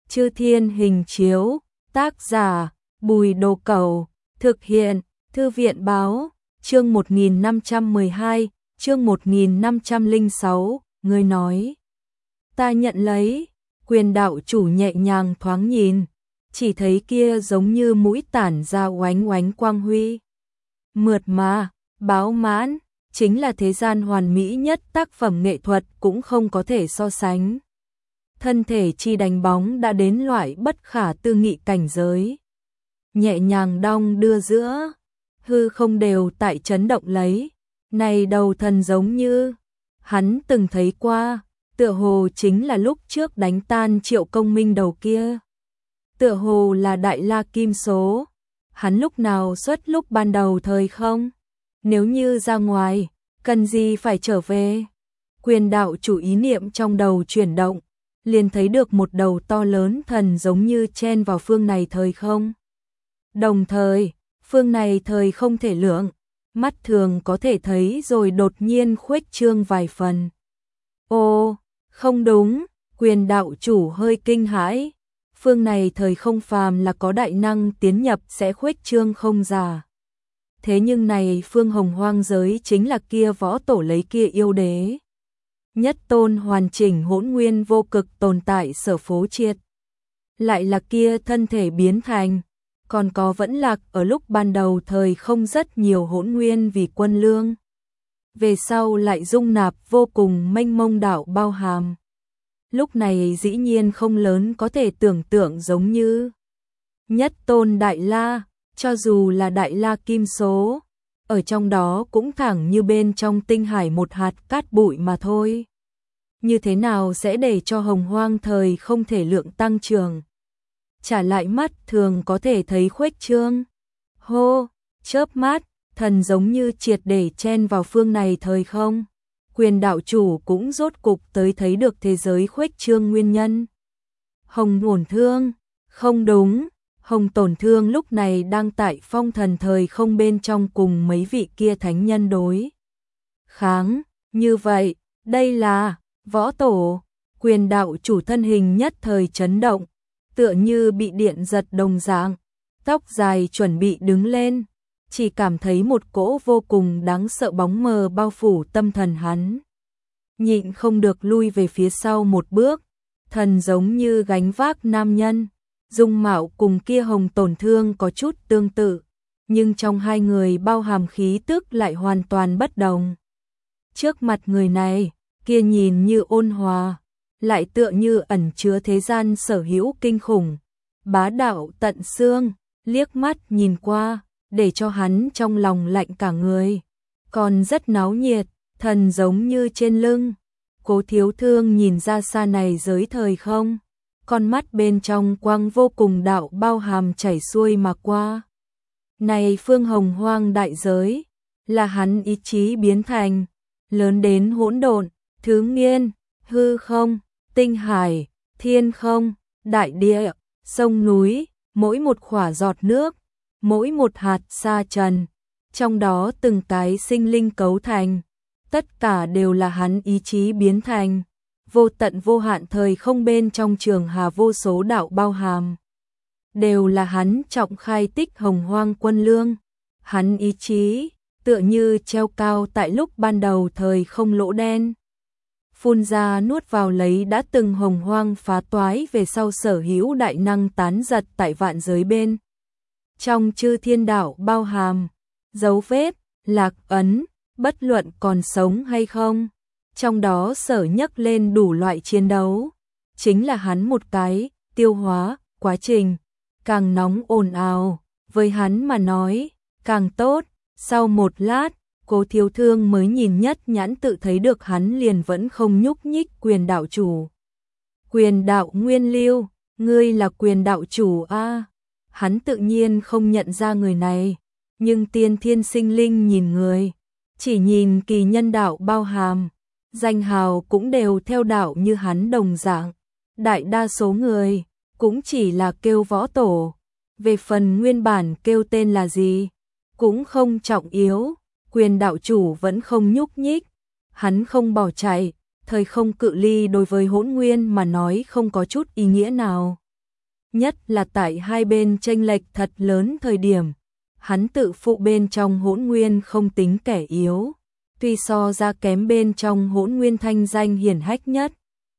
Chư Thiên Hình Chiếu, tác giả Bùi Đồ Cẩu, thực hiện Thư viện Báo, chương 1512, chương 1506, người nói. Ta nhận lấy, Quyền đạo chủ nhẹ nhàng thoáng nhìn, chỉ thấy kia giống như mũi tản ra oánh oánh quang huy. Mượt mà, báo mãn, chính là thế gian hoàn mỹ nhất tác phẩm nghệ thuật cũng không có thể so sánh. Thân thể chi đánh bóng đã đến loại bất khả tư nghị cảnh giới. Nhẹ nhàng đong đưa giữa, hư không đều tại chấn động lấy. Này đầu thần giống như, hắn từng thấy qua, tựa hồ chính là lúc trước đánh tan Triệu Công Minh đầu kia. Tựa hồ là Đại La Kim Số, hắn lúc nào xuất lúc ban đầu thời không? Nếu như ra ngoài, cần gì phải trở về? Quyền đạo chủ ý niệm trong đầu chuyển động, liền thấy được một đầu to lớn thần giống như chen vào phương này thời không. Đồng thời, phương này thời không thể lượng, mắt thường có thể thấy rồi đột nhiên khuếch trương vài phần. Ô, không đúng, quyền đạo chủ hơi kinh hãi. Phương này thời không phàm là có đại năng tiến nhập sẽ khuếch trương không giả. Thế nhưng này phương hồng hoang giới chính là kia võ tổ lấy kia yêu đế. Nhất tôn hoàn chỉnh hỗn nguyên vô cực tồn tại sở phố triệt. Lại là kia thân thể biến thành, còn có vẫn lạc ở lúc ban đầu thời không rất nhiều hỗn nguyên vì quân lương. Về sau lại dung nạp vô cùng mênh mông đạo bao hàm. Lúc này dĩ nhiên không lớn có thể tưởng tượng giống như nhất tôn Đại La, cho dù là Đại La Kim Số, ở trong đó cũng thẳng như bên trong tinh hải một hạt cát bụi mà thôi. Như thế nào sẽ để cho hồng hoang thời không thể lượng tăng trưởng? Trả lại mắt thường có thể thấy khuếch trương. Hô, chớp mắt, thần giống như triệt để chen vào phương này thời không. Quyền đạo chủ cũng rốt cục tới thấy được thế giới khuếch trương nguyên nhân. Hồng tổn thương, không đúng, Hồng tổn thương lúc này đang tại phong thần thời không bên trong cùng mấy vị kia thánh nhân đối kháng. Như vậy, đây là võ tổ. Quyền đạo chủ thân hình nhất thời chấn động, tựa như bị điện giật đồng dạng, tóc dài chuẩn bị đứng lên, chỉ cảm thấy một cỗ vô cùng đáng sợ bóng mờ bao phủ tâm thần hắn. Nhịn không được lui về phía sau một bước, thần giống như gánh vác nam nhân, dung mạo cùng kia Hồng tổn thương có chút tương tự, nhưng trong hai người bao hàm khí tức lại hoàn toàn bất đồng. Trước mặt người này, kia nhìn như ôn hòa, lại tựa như ẩn chứa thế gian sở hữu kinh khủng, bá đạo tận xương, liếc mắt nhìn qua, để cho hắn trong lòng lạnh cả người. Còn rất náo nhiệt, thần giống như trên lưng. Cố Thiếu Thương nhìn ra xa này giới thời không, con mắt bên trong quang vô cùng đạo bao hàm chảy xuôi mà qua. Này phương hồng hoang đại giới, là hắn ý chí biến thành, lớn đến hỗn độn, thứ nghiên, hư không, tinh hải, thiên không, đại địa, sông núi, mỗi một khỏa giọt nước, mỗi một hạt sa trần, trong đó từng cái sinh linh cấu thành, tất cả đều là hắn ý chí biến thành, vô tận vô hạn thời không bên trong trường hà vô số đạo bao hàm. Đều là hắn trọng khai tích hồng hoang quân lương, hắn ý chí, tựa như treo cao tại lúc ban đầu thời không lỗ đen. Phun ra nuốt vào lấy đã từng hồng hoang phá toái về sau sở hữu đại năng tán giật tại vạn giới bên. Trong chư thiên đạo bao hàm, dấu vết, lạc ấn, bất luận còn sống hay không, trong đó sở nhấc lên đủ loại chiến đấu, chính là hắn một cái, tiêu hóa, quá trình, càng nóng ồn ào, với hắn mà nói, càng tốt. Sau một lát, Cố Thiếu Thương mới nhìn nhất nhãn tự thấy được hắn liền vẫn không nhúc nhích. Quyền đạo chủ. Quyền đạo nguyên lưu, ngươi là quyền đạo chủ a? Hắn tự nhiên không nhận ra người này, nhưng tiên thiên sinh linh nhìn người, chỉ nhìn kỳ nhân đạo bao hàm, danh hào cũng đều theo đạo như hắn đồng dạng. Đại đa số người, cũng chỉ là kêu võ tổ, về phần nguyên bản kêu tên là gì, cũng không trọng yếu. Quyền đạo chủ vẫn không nhúc nhích, hắn không bỏ chạy, thời không cự ly đối với hỗn nguyên mà nói không có chút ý nghĩa nào. nhất là tại hai bên chênh lệch thật lớn thời điểm. Hắn tự phụ bên trong Hỗn Nguyên không tính kẻ yếu, tuy so ra kém bên trong Hỗn Nguyên thanh danh hiển hách nhất,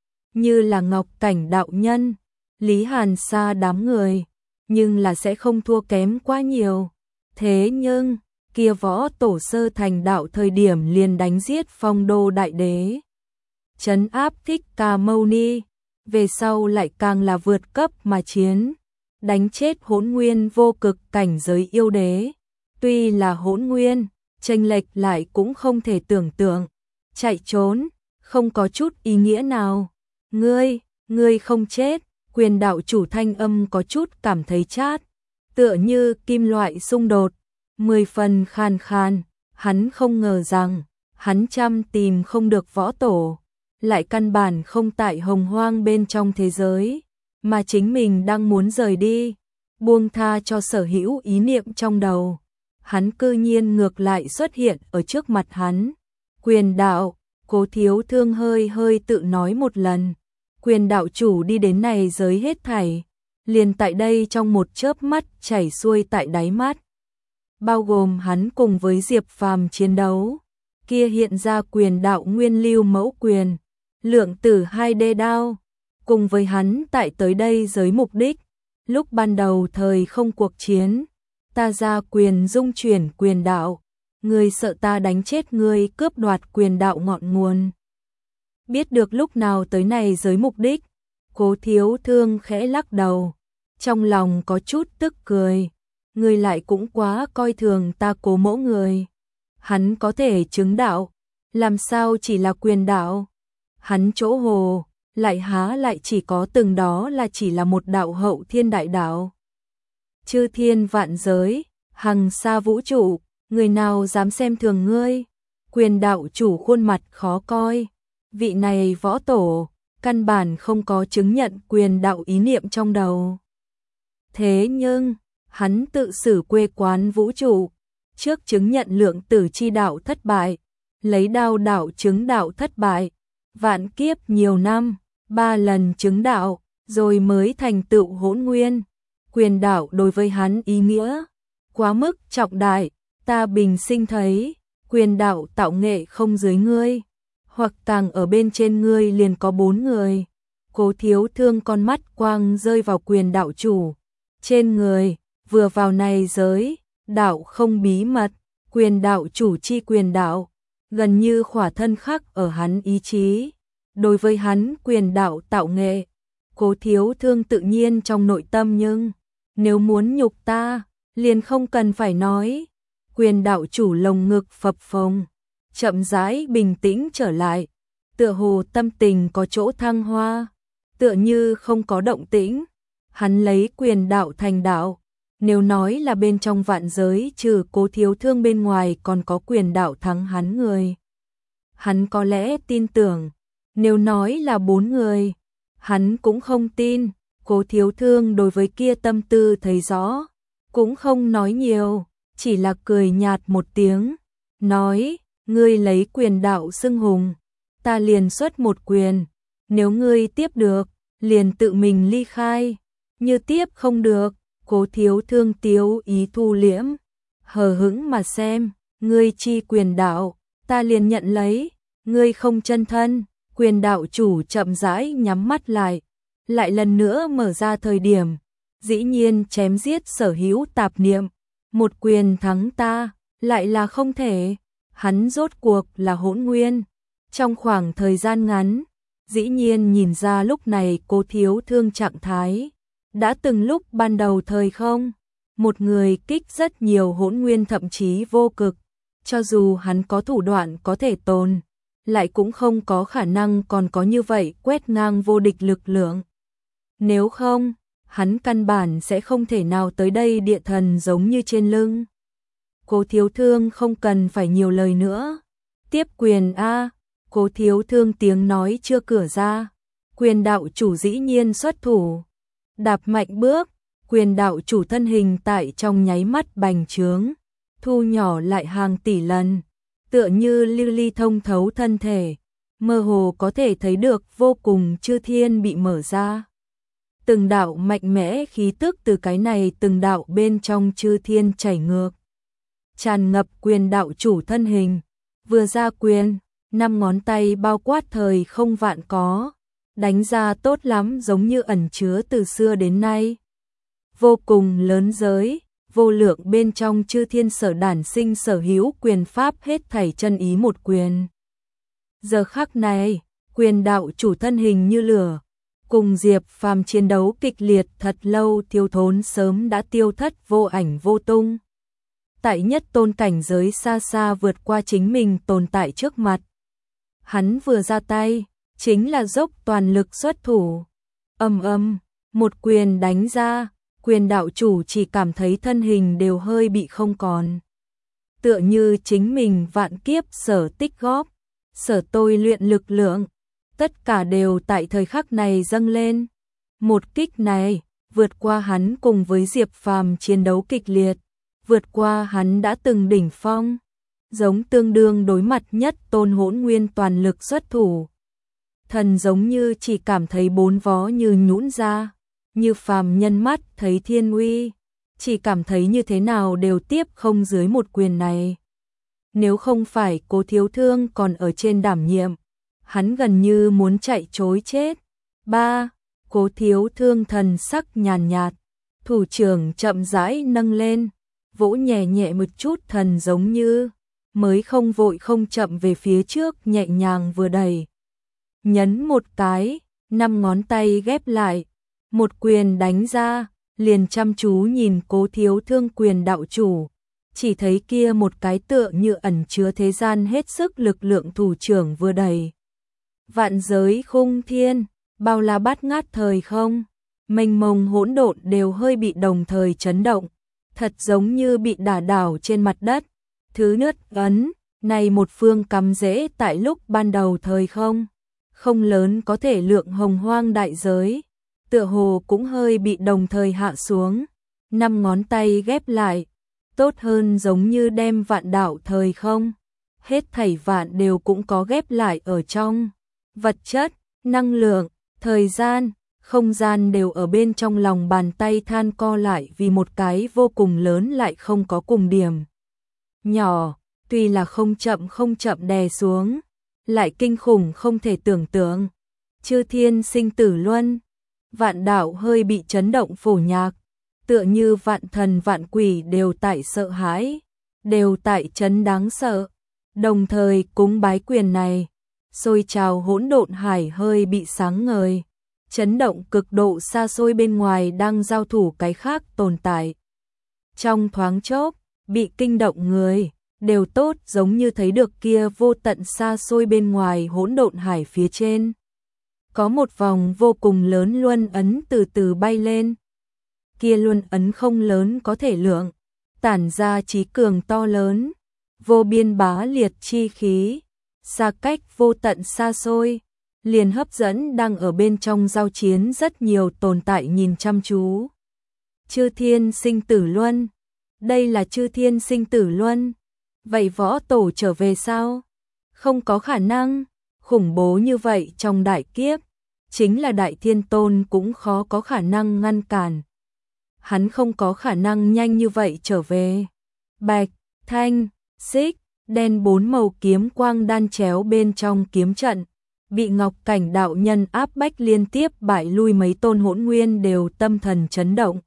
như là Ngọc Cảnh đạo nhân, Lý Hàn Sa đám người, nhưng là sẽ không thua kém quá nhiều. Thế nhưng, kia Võ Tổ sơ thành đạo thời điểm liền đánh giết Phong Đô đại đế, trấn áp Thích Ca Mâu Ni, về sau lại càng là vượt cấp mà chiến, đánh chết Hỗn Nguyên vô cực cảnh giới yêu đế. Tuy là Hỗn Nguyên, chênh lệch lại cũng không thể tưởng tượng, chạy trốn, không có chút ý nghĩa nào. Ngươi không chết, Quyền đạo chủ thanh âm có chút cảm thấy chát, tựa như kim loại xung đột, 10 phần khan khan, hắn không ngờ rằng, hắn chăm tìm không được Võ Tổ, lại căn bản không tại Hồng Hoang bên trong thế giới, mà chính mình đang muốn rời đi, buông tha cho sở hữu ý niệm trong đầu. Hắn cư nhiên ngược lại xuất hiện ở trước mặt hắn. Quyền đạo, Cố Thiếu Thương hơi tự nói một lần. Quyền đạo chủ đi đến này giới hết thảy, liền tại đây trong một chớp mắt chảy xuôi tại đáy mắt. Bao gồm hắn cùng với Diệp Phàm chiến đấu, kia hiện ra quyền đạo nguyên lưu mẫu quyền, lượng tử 2D đao, cùng với hắn tại tới đây giới mục đích, lúc ban đầu thời không cuộc chiến, ta ra quyền dung chuyển quyền đạo, ngươi sợ ta đánh chết ngươi cướp đoạt quyền đạo ngọn nguồn. Biết được lúc nào tới này giới mục đích, Cố Thiếu Thương khẽ lắc đầu, trong lòng có chút tức cười, ngươi lại cũng quá coi thường ta Cố mẫu người. Hắn có thể chứng đạo, làm sao chỉ là quyền đạo? Hắn chỗ hồ, lại há lại chỉ có từng đó là chỉ là một đạo hậu thiên đại đạo. Chư thiên vạn giới, hằng sa vũ trụ, người nào dám xem thường ngươi? Quyền đạo chủ khuôn mặt khó coi. Vị này Võ Tổ, căn bản không có chứng nhận quyền đạo ý niệm trong đầu. Thế nhưng, hắn tự xử quê quán vũ trụ, trước chứng nhận lượng tử chi đạo thất bại, lấy đao đạo chứng đạo thất bại, vạn kiếp nhiều năm, 3 lần chứng đạo, rồi mới thành tựu Hỗn Nguyên. Quyền đạo đối với hắn ý nghĩa quá mức trọng đại, ta bình sinh thấy, quyền đạo tạo nghệ không dưới ngươi, hoặc càng ở bên trên ngươi liền có 4 người. Cố Thiếu Thương con mắt quang rơi vào quyền đạo chủ trên người, vừa vào này giới, đạo không bí mật, quyền đạo chủ chi quyền đạo, gần như khỏa thân khắc ở hắn ý chí. Đối với hắn quyền đạo tạo nghệ, Cố Thiếu Thương tự nhiên trong nội tâm, nhưng nếu muốn nhục ta, liền không cần phải nói. Quyền đạo chủ lồng ngực phập phồng, chậm rãi bình tĩnh trở lại, tựa hồ tâm tình có chỗ thăng hoa, tựa như không có động tĩnh. Hắn lấy quyền đạo thành đạo, nếu nói là bên trong vạn giới trừ Cố Thiếu Thương bên ngoài còn có quyền đạo thắng hắn người, hắn có lẽ tin tưởng. Nếu nói là 4 người, hắn cũng không tin. Cố Thiếu Thương đối với kia tâm tư thấy rõ, cũng không nói nhiều, chỉ là cười nhạt một tiếng, nói, ngươi lấy quyền đạo xưng hùng, ta liền xuất một quyền, nếu ngươi tiếp được, liền tự mình ly khai, như tiếp không được, Cố Thiếu Thương tiếu ý thu liễm, hờ hững mà xem, ngươi chi quyền đạo, ta liền nhận lấy, ngươi không chân thân. Quyền đạo chủ chậm rãi nhắm mắt lại lần nữa mở ra thời điểm, dĩ nhiên chém giết sở hữu tạp niệm, một quyền thắng ta, lại là không thể. Hắn rốt cuộc là Hỗn Nguyên, trong khoảng thời gian ngắn, dĩ nhiên nhìn ra lúc này Cố Thiếu Thương trạng thái, đã từng lúc ban đầu thời không, một người kích rất nhiều Hỗn Nguyên thậm chí vô cực, cho dù hắn có thủ đoạn có thể tồn, lại cũng không có khả năng còn có như vậy quét ngang vô địch lực lượng. Nếu không, hắn căn bản sẽ không thể nào tới đây địa thần giống như trên lưng. Cố Thiếu Thương không cần phải nhiều lời nữa. Tiếp quyền a. Cố Thiếu Thương tiếng nói chưa cửa ra, quyền đạo chủ dĩ nhiên xuất thủ, đạp mạnh bước, quyền đạo chủ thân hình tại trong nháy mắt bành trướng, thu nhỏ lại hàng tỷ lần, tựa như lưu ly thông thấu thân thể, mơ hồ có thể thấy được vô cùng chư thiên bị mở ra. từng đạo mạnh mẽ khí tức từ cái này từng đạo bên trong chư thiên chảy ngược, tràn ngập quyền đạo chủ thân hình, vừa ra quyền, 5 ngón tay bao quát thời không vạn có, đánh ra tốt lắm giống như ẩn chứa từ xưa đến nay. Vô cùng lớn giới, vô lượng bên trong chư thiên sở đản sinh sở hữu quyền pháp hết thảy chân ý một quyền. Giờ khắc này, quyền đạo chủ thân hình như lửa, cùng Diệp Phàm chiến đấu kịch liệt thật lâu thiếu thốn sớm đã tiêu thất vô ảnh vô tung. Tại nhất tôn cảnh giới xa xa vượt qua chính mình tồn tại trước mặt. Hắn vừa ra tay, chính là dốc toàn lực xuất thủ. Một quyền đánh ra, quyền đạo chủ chỉ cảm thấy thân hình đều hơi bị không còn. Tựa như chính mình vạn kiếp sở tích góp, sở tôi luyện lực lượng, tất cả đều tại thời khắc này dâng lên. Một kích này, vượt qua hắn cùng với Diệp Phàm chiến đấu kịch liệt, vượt qua hắn đã từng đỉnh phong, giống tương đương đối mặt nhất tôn hỗn nguyên toàn lực xuất thủ. Thần giống như chỉ cảm thấy bốn vó như nhũn ra, như phàm nhân mắt thấy thiên uy, chỉ cảm thấy như thế nào đều tiếp không dưới một quyền này. Nếu không phải Cố Thiếu Thương còn ở trên đảm nhiệm, hắn gần như muốn chạy trối chết. Cố Thiếu Thương thần sắc nhàn nhạt, thủ trưởng chậm rãi nâng lên, vỗ nhẹ nhẹ một chút thần giống như mới không vội không chậm về phía trước nhẹ nhàng vừa đẩy. Nhấn một cái, 5 ngón tay ghép lại, một quyền đánh ra, liền chăm chú nhìn Cố Thiếu Thương quyền đạo chủ, chỉ thấy kia một cái tựa như ẩn chứa thế gian hết sức lực lượng thủ trưởng vừa đẩy. Vạn giới khung thiên, bao la bát ngát thời không, mênh mông hỗn độn đều hơi bị đồng thời chấn động, thật giống như bị đả đảo trên mặt đất. Thứ nhất ấn, này một phương cắm rễ tại lúc ban đầu thời không lớn có thể lượng hồng hoang đại giới, tựa hồ cũng hơi bị đồng thời hạ xuống. 5 ngón tay ghép lại, tốt hơn giống như đem vạn đạo thời không, hết thảy vạn đều cũng có ghép lại ở trong. Vật chất, năng lượng, thời gian, không gian đều ở bên trong lòng bàn tay than co lại vì một cái vô cùng lớn lại không có cùng điểm. Nhỏ, tuy là không chậm đè xuống, lại kinh khủng không thể tưởng tượng. Chư thiên sinh tử luân, vạn đạo hơi bị chấn động phổ nhạc, tựa như vạn thần vạn quỷ đều tại sợ hãi, đều tại chấn đáng sợ. Đồng thời cúng bái quyền này, sôi trào hỗn độn hải hơi bị sáng ngời, chấn động cực độ xa xôi bên ngoài đang giao thủ cái khác tồn tại. Trong thoáng chốc, bị kinh động người, đều tốt giống như thấy được kia vô tận xa xôi bên ngoài hỗn độn hải phía trên. Có một vòng vô cùng lớn luân ấn từ từ bay lên. Kia luân ấn không lớn có thể lượng, tản ra trí cường to lớn, vô biên bá liệt chi khí, xa cách vô tận xa xôi, liền hấp dẫn đang ở bên trong giao chiến rất nhiều tồn tại nhìn chăm chú. Chư thiên sinh tử luân, đây là chư thiên sinh tử luân, vậy võ tổ trở về sao? Không có khả năng, khủng bố như vậy trong đại kiếp, chính là Đại Thiên Tôn cũng khó có khả năng ngăn cản. Hắn không có khả năng nhanh như vậy trở về. Bạch, thanh, xích, đen 4 màu kiếm quang đan chéo bên trong kiếm trận, bị Ngọc Cảnh đạo nhân áp bách liên tiếp bại lui mấy tôn hỗn nguyên đều tâm thần chấn động.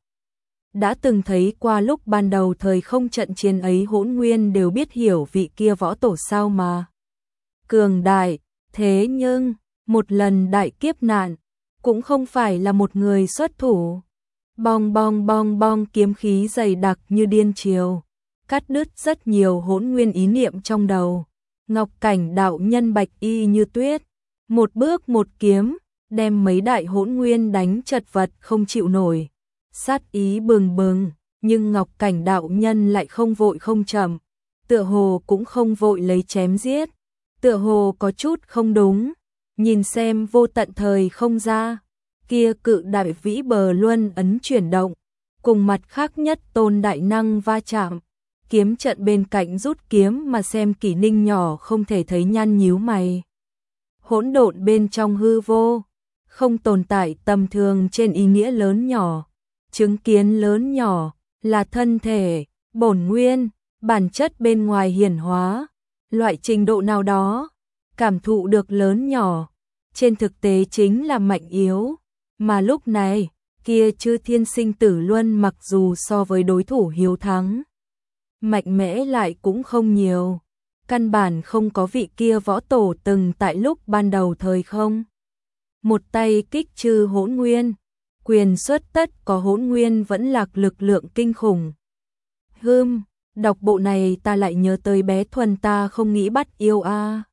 Đã từng thấy qua lúc ban đầu thời không trận chiến ấy hỗn nguyên đều biết hiểu vị kia võ tổ sao mà cường đại, thế nhưng một lần đại kiếp nạn cũng không phải là một người xuất thủ. Bong bong bong bong kiếm khí dày đặc như điên triều, cắt đứt rất nhiều hỗn nguyên ý niệm trong đầu. Ngọc Cảnh đạo nhân bạch y như tuyết, một bước một kiếm, đem mấy đại hỗn nguyên đánh chật vật không chịu nổi. Sát ý bừng bừng, nhưng Ngọc Cảnh đạo nhân lại không vội không chậm, tựa hồ cũng không vội lấy chém giết, tựa hồ có chút không đúng. Nhìn xem vô tận thời không ra, kia cự đại vĩ bờ luân ấn chuyển động, cùng mặt khác nhất tôn đại năng va chạm, kiếm trận bên cạnh rút kiếm mà xem Kỷ Ninh nhỏ không thể thấy nhăn nhíu mày. Hỗn độn bên trong hư vô, không tồn tại tầm thường trên ý nghĩa lớn nhỏ. Chứng kiến lớn nhỏ là thân thể, bổn nguyên, bản chất bên ngoài hiển hóa, loại trình độ nào đó, cảm thụ được lớn nhỏ, trên thực tế chính là mạnh yếu, mà lúc này, kia Chư Thiên Sinh Tử Luân mặc dù so với đối thủ hiếu thắng, mạnh mẽ lại cũng không nhiều, căn bản không có vị kia võ tổ từng tại lúc ban đầu thời không. Một tay kích trừ hỗn nguyên, quyền xuất tất có hỗn nguyên vẫn lạc lực lượng kinh khủng. Đọc bộ này ta lại nhớ tới bé Thuần ta không nghĩ bắt yêu a.